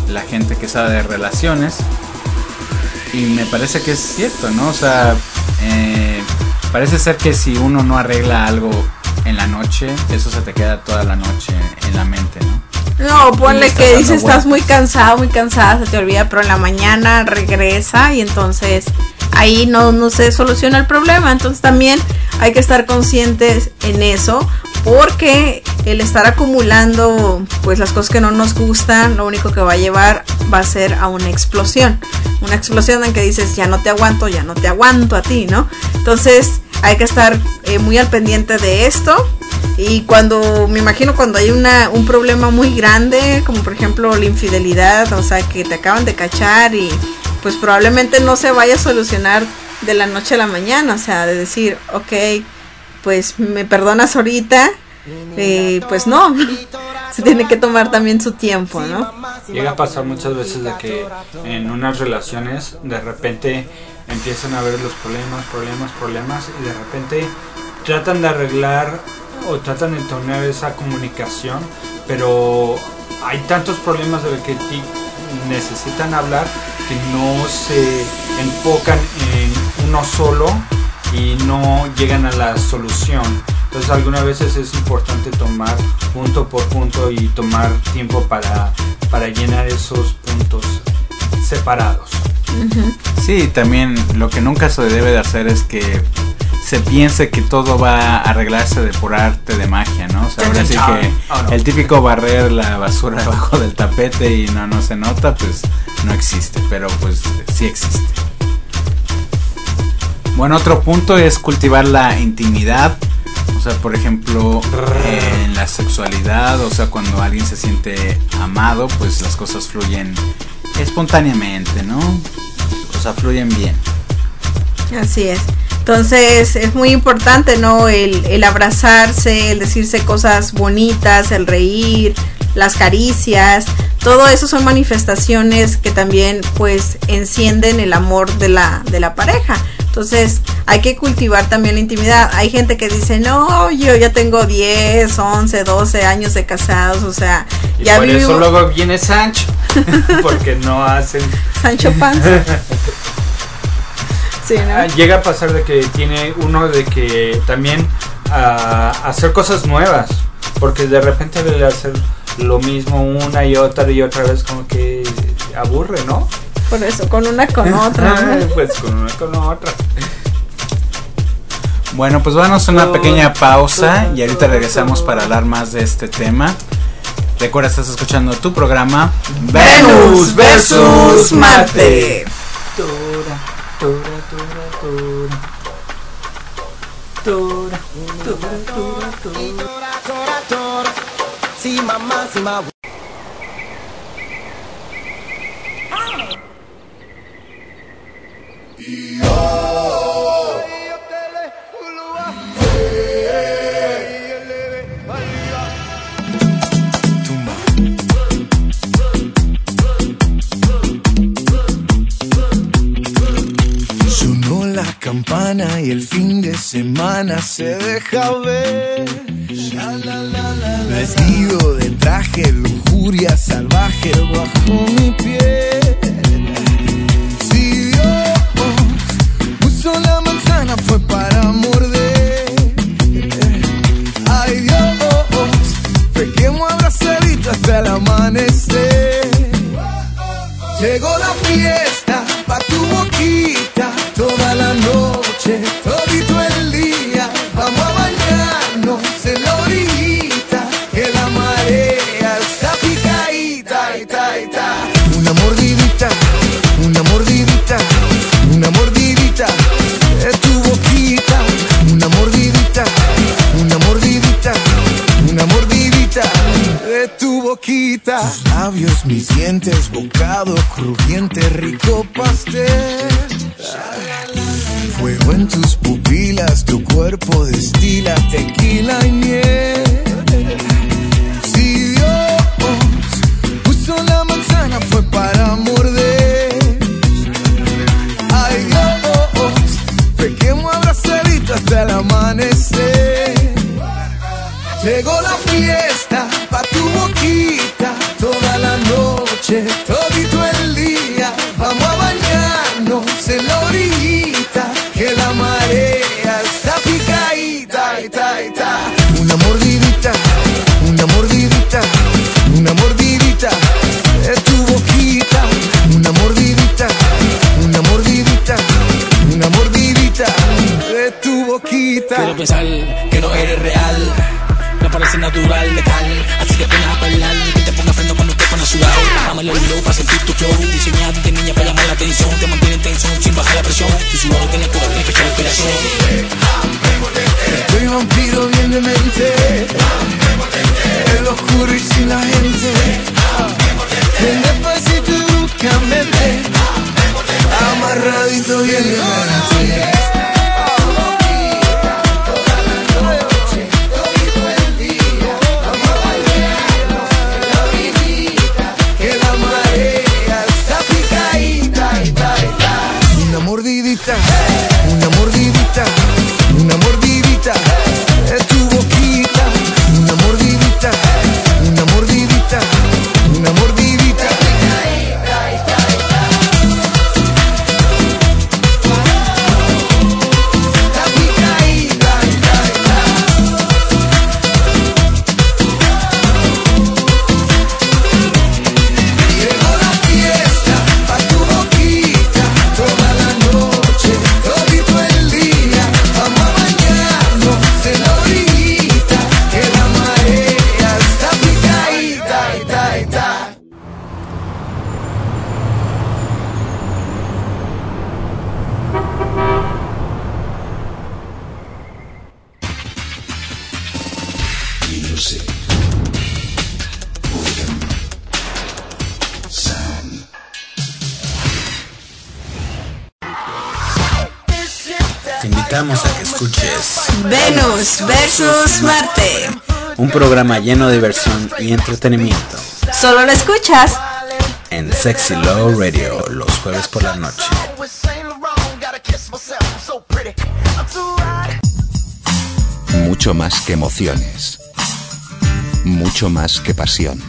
la gente que sabe de relaciones. Y me parece que es cierto, ¿no? O sea, eh, parece ser que si uno no arregla algo en la noche, eso se te queda toda la noche en la mente, ¿no? No, ponle que dices vueltas. estás muy cansado, muy cansada, se te olvida, pero en la mañana regresa y entonces ahí no, no se soluciona el problema. Entonces también hay que estar conscientes en eso, porque el estar acumulando pues las cosas que no nos gustan, lo único que va a llevar va a ser a una explosión. Una explosión en que dices, ya no te aguanto, ya no te aguanto a ti, ¿no? Entonces hay que estar eh, muy al pendiente de esto. Y cuando, me imagino cuando hay una, un problema muy grande, como por ejemplo la infidelidad, o sea, que te acaban de cachar y pues probablemente no se vaya a solucionar de la noche a la mañana, o sea, de decir, ok, pues me perdonas ahorita, eh, pues no, se tiene que tomar también su tiempo, ¿no? Llega a pasar muchas veces de que en unas relaciones de repente empiezan a ver los problemas, problemas, problemas y de repente tratan de arreglar o tratan de tener esa comunicación, pero hay tantos problemas de los que necesitan hablar que no se enfocan en uno solo y no llegan a la solución. Entonces algunas veces es importante tomar punto por punto y tomar tiempo para, para llenar esos puntos separados. Uh-huh. Sí, también lo que nunca se debe de hacer es que se piense que todo va a arreglarse de por arte de magia, ¿no? O sea, ahora sí que oh, no. el típico barrer la basura debajo del tapete y no, no se nota, pues no existe, pero pues sí existe. Bueno, otro punto es cultivar la intimidad, o sea, por ejemplo, en la sexualidad, o sea, cuando alguien se siente amado, pues las cosas fluyen espontáneamente, ¿no? O sea, fluyen bien. Así es. Entonces es muy importante, ¿no? El, el abrazarse, el decirse cosas bonitas, el reír, las caricias, todo eso son manifestaciones que también pues encienden el amor de la, de la pareja. Entonces hay que cultivar también la intimidad. Hay gente que dice, no, yo ya tengo diez, once, doce años de casados, o sea, y ya por vivo... eso luego viene Sancho, porque no hacen... Sancho Panza. Sí, ¿no? Llega a pasar de que tiene uno de que también uh, hacer cosas nuevas, porque de repente el hacer lo mismo una y otra y otra vez como que aburre, ¿no? Por eso, con una con otra, ¿no? Pues con una con otra. Bueno, pues vamos a una pequeña pausa y ahorita regresamos para hablar más de este tema. Recuerda, estás escuchando tu programa Venus versus Marte. Tora, tora, tora, tora, tora, tora, tora, tora, tora. Sí, mamá, sí, mamá. Campana y el fin de semana se deja ver. Vestido de traje, lujuria salvaje bajo mi piel. Si Dios puso la manzana fue para morder. Ay Dios, pequemos abrazaditos hasta el amanecer. Llegó la fiesta pa' tu boquita. Toda la noche, todito el día, vamos a bañarnos en la orillita, que la marea está picadita, ita, ita. Una mordidita, una mordidita, una mordidita de tu boquita, una mordidita, una mordidita, una mordidita de tu boquita. Tus labios, mis dientes, bocado crujiente, rico pastel. Fuego en tus pupilas, tu cuerpo destila tequila y miel. Si Dios puso la manzana fue para morder. Ay Dios, pequemos abrazaditos hasta el amanecer. Llegó la fiesta pa' tu boquita, toda la noche, toda picaíta. Quiero pensar que no eres real, me parece natural, letal. Así que pones a bailar, que te ponga freno cuando te pones a sudar. Bájame el low para sentir tu flow, diseñado de niña para llamar la atención. Te mantiene en tensión sin bajar la presión. Tu sudor tiene cura, tiene fecha de operación. Soy vampiro bien demente, en lo oscuro y sin la gente. Ven despacito y bruscamente, amarradito bien demente. Una mordidita, una mordidita, una mordidita, es tu boquita. Una mordidita, una mordidita, una mordidita. Llegó la fiesta pa' tu boquita, toda la noche, todito el día. Vamos a bañarnos en la orillita, que la marea está picadita, ita, ita. Music. Rhythm. Sound. Te invitamos a que escuches Venus versus Marte. un programa lleno de diversión y entretenimiento Solo lo escuchas en Sexy Love Radio los jueves por la noche. Mucho más que emociones. Mucho más que pasión.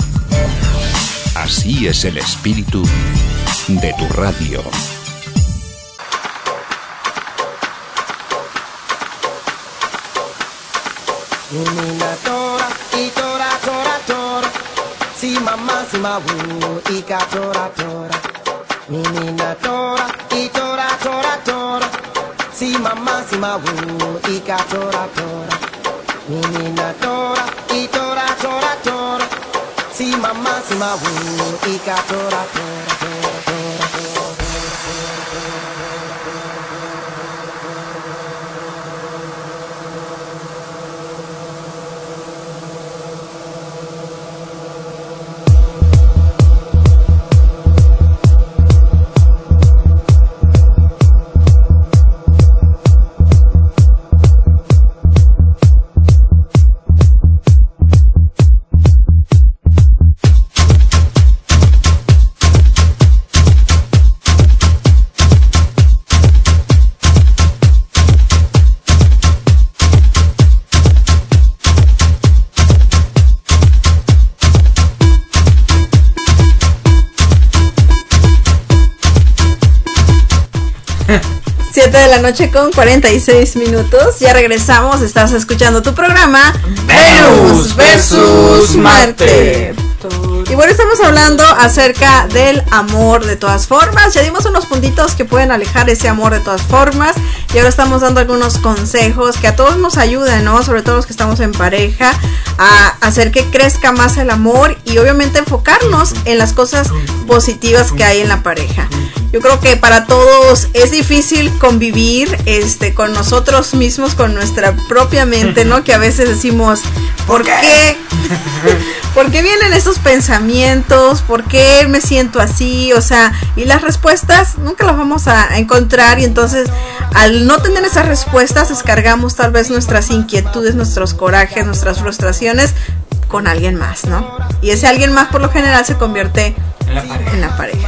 Así es el espíritu de tu radio. Menina tora, y tora, tora, tora. Si mamá, si ma wu, y ka tora, tora. Menina tora, y tora, tora, tora. Si mamá, si ma wu, y ka tora, tora. Menina tora, y tora, tora, tora. Si mamá, si ma wu, y ka tora, tora, tora, tora, tora. siete de la noche con cuarenta y seis minutos. Ya regresamos, estás escuchando tu programa Venus versus Marte. Y bueno, estamos hablando acerca del amor de todas formas. Ya dimos unos puntitos que pueden alejar ese amor de todas formas. Y ahora estamos dando algunos consejos que a todos nos ayudan, ¿no? Sobre todo los que estamos en pareja, a hacer que crezca más el amor y obviamente enfocarnos en las cosas positivas que hay en la pareja. Yo creo que para todos es difícil convivir este, con nosotros mismos, con nuestra propia mente, ¿no? Que a veces decimos, ¿por qué? ¿Por qué vienen estos pensamientos? ¿Por qué me siento así? O sea, y las respuestas nunca las vamos a encontrar, y entonces al no tener esas respuestas descargamos tal vez nuestras inquietudes, nuestros corajes, nuestras frustraciones con alguien más, ¿no? Y ese alguien más por lo general se convierte En la pareja. en la pareja.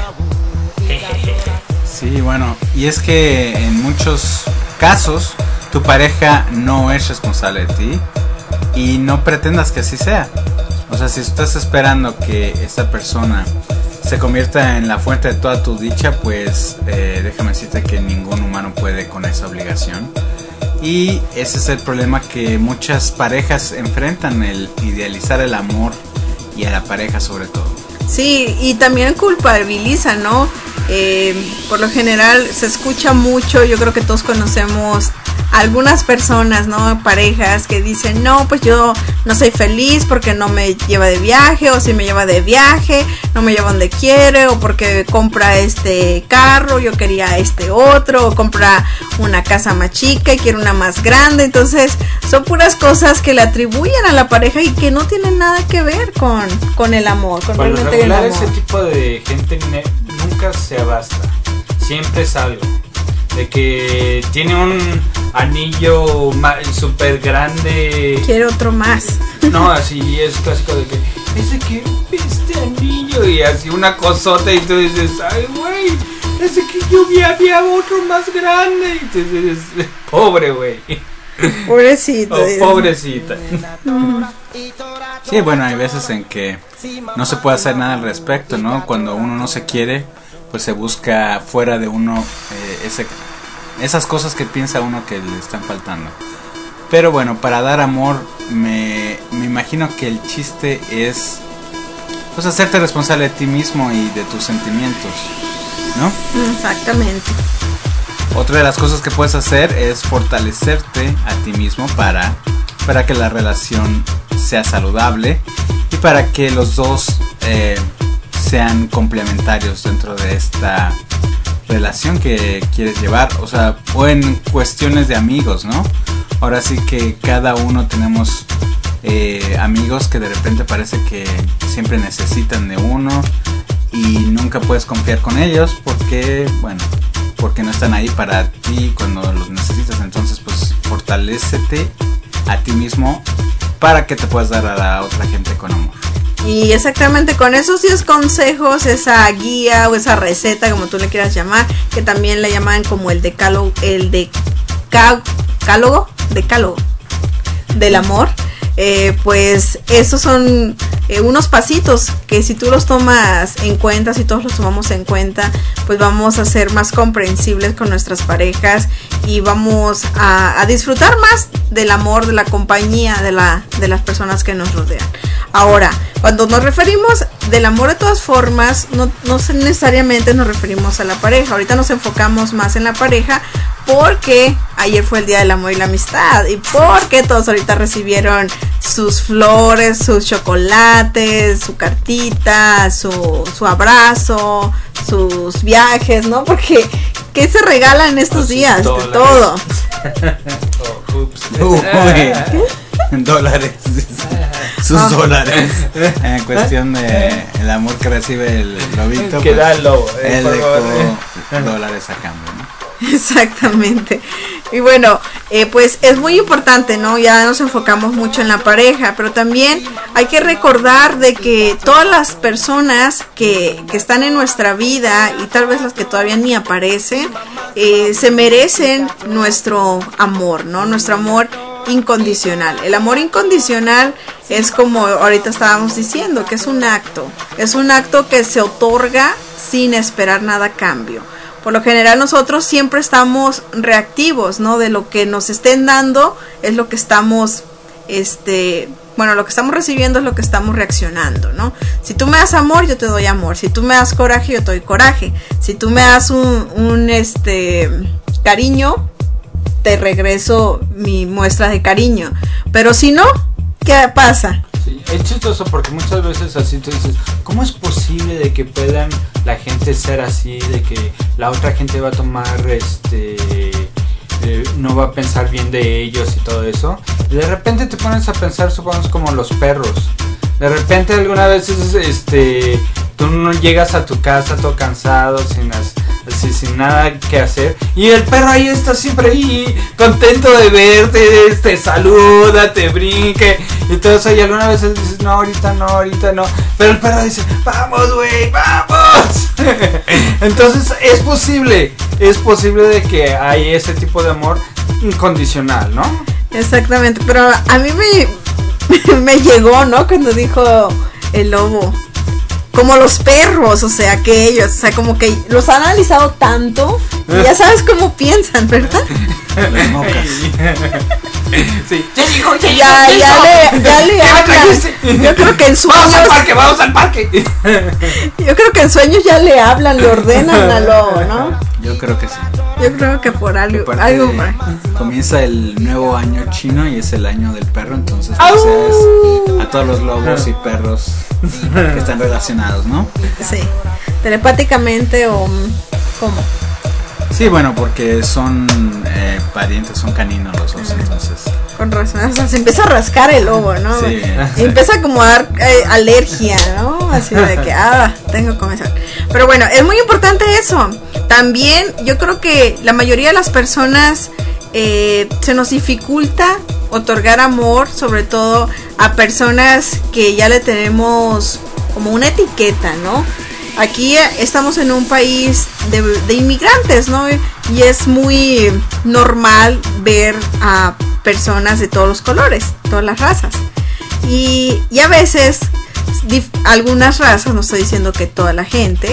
Sí, bueno, y es que en muchos casos tu pareja no es responsable de ti y no pretendas que así sea. O sea, si estás esperando que esta persona se convierta en la fuente de toda tu dicha, pues eh, déjame decirte que ningún humano puede con esa obligación. Y ese es el problema que muchas parejas enfrentan, el idealizar el amor y a la pareja sobre todo. Sí, y también culpabiliza, ¿no? Eh, por lo general se escucha mucho, yo creo que todos conocemos algunas personas, ¿no? Parejas que dicen, no, pues yo no soy feliz porque no me lleva de viaje, o si me lleva de viaje, no me lleva donde quiere, o porque compra este carro, yo quería este otro, o compra una casa más chica y quiero una más grande. Entonces son puras cosas que le atribuyen a la pareja y que no tienen nada que ver con, con el amor, con Por lo realmente el regular, amor. ese tipo de gente ne- nunca se abasta, siempre es algo. De que tiene un anillo súper grande. Quiere otro más. No, así es clásico de que ese que este anillo y así una cosota y tú dices, ay güey, ese que yo vi había otro más grande. Y tú dices, pobre güey. Pobrecito. Oh, pobrecita. Sí, bueno, hay veces en que no se puede hacer nada al respecto, ¿no? Cuando uno no se quiere, pues se busca fuera de uno eh, ese, esas cosas que piensa uno que le están faltando. Pero bueno, para dar amor, me, me imagino que el chiste es pues hacerte responsable de ti mismo y de tus sentimientos, ¿no? Exactamente. Otra de las cosas que puedes hacer es fortalecerte a ti mismo para, para que la relación sea saludable y para que los dos eh, sean complementarios dentro de esta relación que quieres llevar, o sea, o en cuestiones de amigos, ¿no? Ahora sí que cada uno tenemos eh, amigos que de repente parece que siempre necesitan de uno y nunca puedes confiar con ellos porque, bueno, porque no están ahí para ti cuando los necesitas. Entonces, pues, fortalécete a ti mismo para que te puedas dar a la otra gente con amor. Y exactamente con esos diez consejos, esa guía o esa receta, como tú le quieras llamar, que también le llaman como el decálogo, el decálogo, decálogo del amor, eh, pues esos son eh, unos pasitos que si tú los tomas en cuenta, si todos los tomamos en cuenta, pues vamos a ser más comprensibles con nuestras parejas y vamos a, a disfrutar más del amor, de la compañía, de la de las personas que nos rodean. Ahora, cuando nos referimos del amor de todas formas, no, no necesariamente nos referimos a la pareja. Ahorita nos enfocamos más en la pareja porque ayer fue el Día del Amor y la Amistad y porque todos ahorita recibieron sus flores, sus chocolates, su cartita, su, su abrazo, sus viajes, ¿no? Porque ¿qué se regala en estos días? De todo. Oh, ups. Uy, dólares. Sus Ah. dólares. En cuestión de el amor que recibe el lobito, Que da el lobo, eh, él por favor. dejó dólares a cambio, ¿no? Exactamente. Y bueno, eh, pues es muy importante, ¿no? Ya nos enfocamos mucho en la pareja, pero también hay que recordar de que todas las personas que, que están en nuestra vida y tal vez las que todavía ni aparecen, eh, se merecen nuestro amor, ¿no? Nuestro amor incondicional. El amor incondicional es como ahorita estábamos diciendo, que es un acto, es un acto que se otorga sin esperar nada a cambio. Por lo general nosotros siempre estamos reactivos, ¿no? De lo que nos estén dando es lo que estamos, este, bueno, lo que estamos recibiendo es lo que estamos reaccionando, ¿no? Si tú me das amor, yo te doy amor. Si tú me das coraje, yo te doy coraje. Si tú me das un, un este, cariño, te regreso mi muestra de cariño. Pero si no, ¿qué pasa? Sí, es chistoso porque muchas veces así tú dices, ¿cómo es posible de que puedan la gente ser así, de que la otra gente va a tomar, este, eh, no va a pensar bien de ellos y todo eso? Y de repente te pones a pensar, supongamos como los perros. De repente alguna vez, este, tú no llegas a tu casa todo cansado, sin as, así, sin nada que hacer, y el perro ahí está siempre ahí, contento de verte, te saluda, te brinque, y todo eso, y alguna vez dices, no, ahorita no, ahorita no, pero el perro dice, vamos güey, vamos. Entonces es posible, es posible de que hay ese tipo de amor incondicional, ¿no? Exactamente, pero a mí me, me llegó, ¿no? Cuando dijo el lobo, como los perros, o sea, que ellos, o sea, como que los han analizado tanto, y ya sabes cómo piensan, ¿verdad? Las mocas. Sí. ¿Qué dijo? ¿Qué dijo? Ya, ¿Qué ya dijo? le, ya le ¿Qué me hablan. trajiste? Yo creo que en sueños, Vamos al parque, vamos al parque. yo creo que en sueños ya le hablan, le ordenan al lobo, ¿no? Yo creo que sí. Yo creo que por algo, Aparte, algo por ahí. comienza el nuevo año chino y es el año del perro, entonces felicidades a todos los lobos y perros que están relacionados, ¿no? Sí, telepáticamente o ¿cómo? Sí, bueno, porque son eh, parientes, son caninos los dos, entonces. Con razón, o sea, se empieza a rascar el lobo, ¿no? Sí. Y empieza como a dar eh, alergia, ¿no? Así de que, ah, tengo comezón. Pero bueno, es muy importante eso. También yo creo que la mayoría de las personas eh, se nos dificulta otorgar amor, sobre todo a personas que ya le tenemos como una etiqueta, ¿no? Aquí estamos en un país de, de inmigrantes, ¿no? Y es muy normal ver a personas de todos los colores, todas las razas. Y, y a veces dif, algunas razas, no estoy diciendo que toda la gente,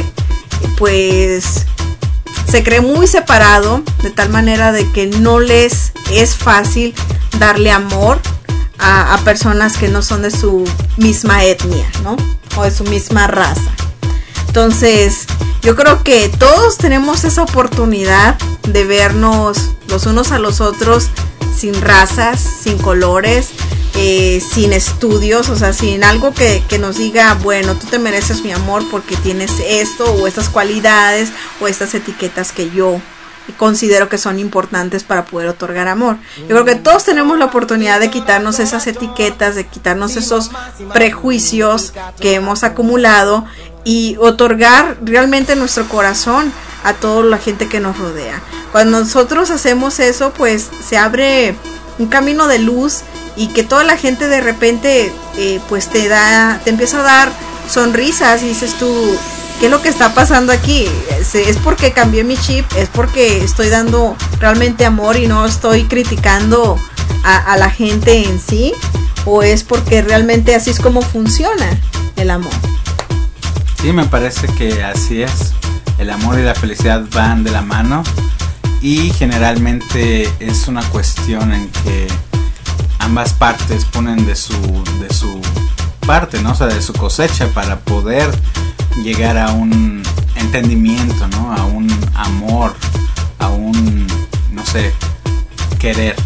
pues se cree muy separado, de tal manera de que no les es fácil darle amor a, a personas que no son de su misma etnia, ¿no? O de su misma raza. Entonces, yo creo que todos tenemos esa oportunidad de vernos los unos a los otros sin razas, sin colores, eh, sin estudios, o sea, sin algo que, que nos diga, bueno, tú te mereces mi amor porque tienes esto o estas cualidades o estas etiquetas que yo considero que son importantes para poder otorgar amor. Yo creo que todos tenemos la oportunidad de quitarnos esas etiquetas, de quitarnos esos prejuicios que hemos acumulado y otorgar realmente nuestro corazón a toda la gente que nos rodea. Cuando nosotros hacemos eso, pues se abre un camino de luz y que toda la gente de repente eh, pues te da, te empieza a dar sonrisas y dices tú, ¿qué es lo que está pasando aquí? ¿Es, es porque cambié mi chip? ¿Es porque estoy dando realmente amor y no estoy criticando a, a la gente en sí? ¿O es porque realmente así es como funciona el amor? Sí, me parece que así es. El amor y la felicidad van de la mano y generalmente es una cuestión en que ambas partes ponen de su de su parte, ¿no? O sea, de su cosecha para poder llegar a un entendimiento, ¿no? A un amor, a un, no sé, querer,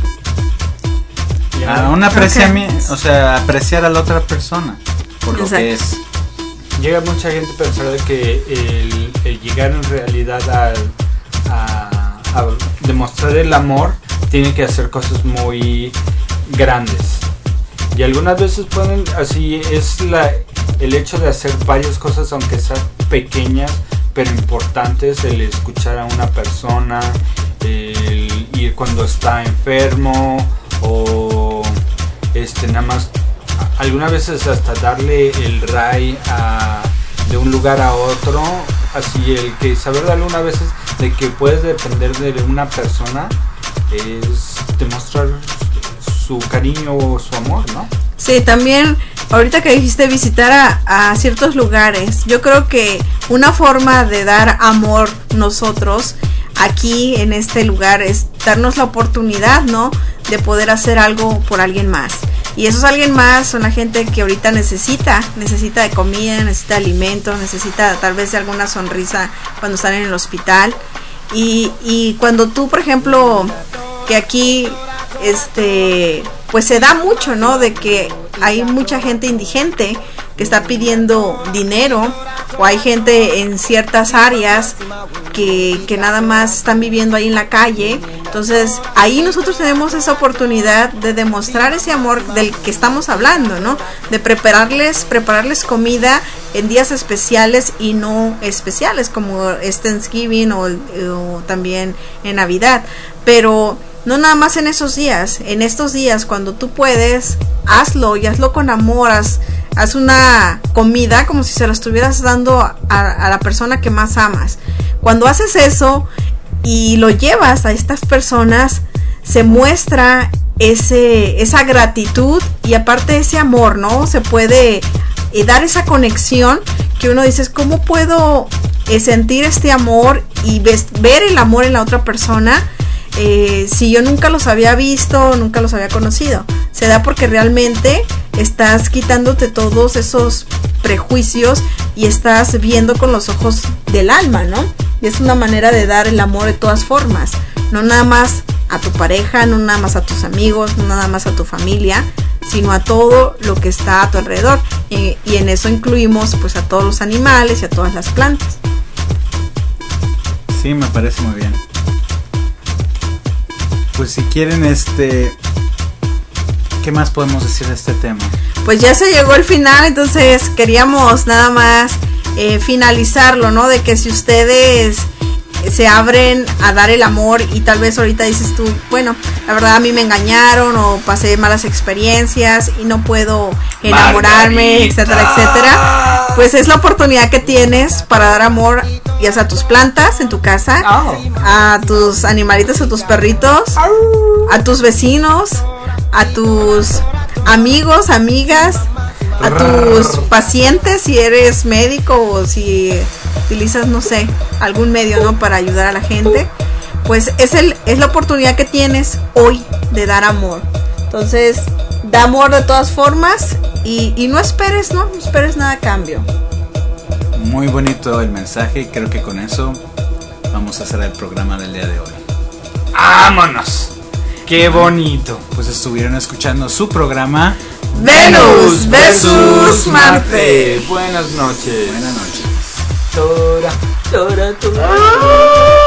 a un apreciamiento, o sea, apreciar a la otra persona por lo que es. Llega mucha gente a pensar de que el, el llegar en realidad a, a, a demostrar el amor tiene que hacer cosas muy grandes. Y algunas veces pueden, así es la, el hecho de hacer varias cosas, aunque sean pequeñas, pero importantes, el escuchar a una persona, el ir cuando está enfermo, o este nada más, algunas veces hasta darle el ray a, de un lugar a otro, así el que saber de algunas veces de que puedes depender de una persona es demostrar su cariño o su amor, ¿no? Sí, también ahorita que dijiste visitar a, a ciertos lugares, yo creo que una forma de dar amor nosotros aquí en este lugar es darnos la oportunidad, ¿no? De poder hacer algo por alguien más. Y esos alguien más son la gente que ahorita necesita, necesita de comida, necesita de alimentos, necesita tal vez de alguna sonrisa cuando están en el hospital. Y, y cuando tú, por ejemplo, que aquí este pues se da mucho, ¿no? De que hay mucha gente indigente que está pidiendo dinero, o hay gente en ciertas áreas que, que nada más están viviendo ahí en la calle. Entonces ahí nosotros tenemos esa oportunidad de demostrar ese amor del que estamos hablando, ¿no? De prepararles, prepararles comida en días especiales y no especiales, como es Thanksgiving o, o también en Navidad. Pero no nada más en esos días, en estos días cuando tú puedes, hazlo y hazlo con amor, haz, haz una comida como si se la estuvieras dando a, a la persona que más amas. Cuando haces eso y lo llevas a estas personas, se muestra ese, esa gratitud y aparte ese amor, ¿no? Se puede eh, dar esa conexión que uno dice, ¿cómo puedo eh, sentir este amor y ves, ver el amor en la otra persona? Eh, si yo nunca los había visto, nunca los había conocido. Se da porque realmente estás quitándote todos esos prejuicios y estás viendo con los ojos del alma, ¿no? y es una manera de dar el amor de todas formas, no nada más a tu pareja, no nada más a tus amigos, no nada más a tu familia, sino a todo lo que está a tu alrededor, y, y en eso incluimos pues a todos los animales y a todas las plantas. Sí, me parece muy bien. Pues si quieren, este, ¿qué más podemos decir de este tema? Pues ya se llegó el final, entonces queríamos nada más eh, finalizarlo, ¿no? De que si ustedes se abren a dar el amor y tal vez ahorita dices tú, bueno, la verdad a mí me engañaron o pasé malas experiencias y no puedo enamorarme, Margarita, etcétera, etcétera, pues es la oportunidad que tienes para dar amor, ya sea a tus plantas en tu casa, oh. a tus animalitos, a tus perritos, oh. a tus vecinos, a tus amigos, amigas, a tus pacientes si eres médico o si utilizas, no sé, algún medio, ¿no?, para ayudar a la gente. Pues es el es la oportunidad que tienes hoy de dar amor. Entonces, da amor de todas formas y, y no esperes, ¿no? No esperes nada a cambio. Muy bonito el mensaje y creo que con eso vamos a hacer el programa del día de hoy. ¡Vámonos! ¡Qué bonito! Pues estuvieron escuchando su programa Venus versus Marte. Buenas noches. Buenas noches. Tora, tora, tora.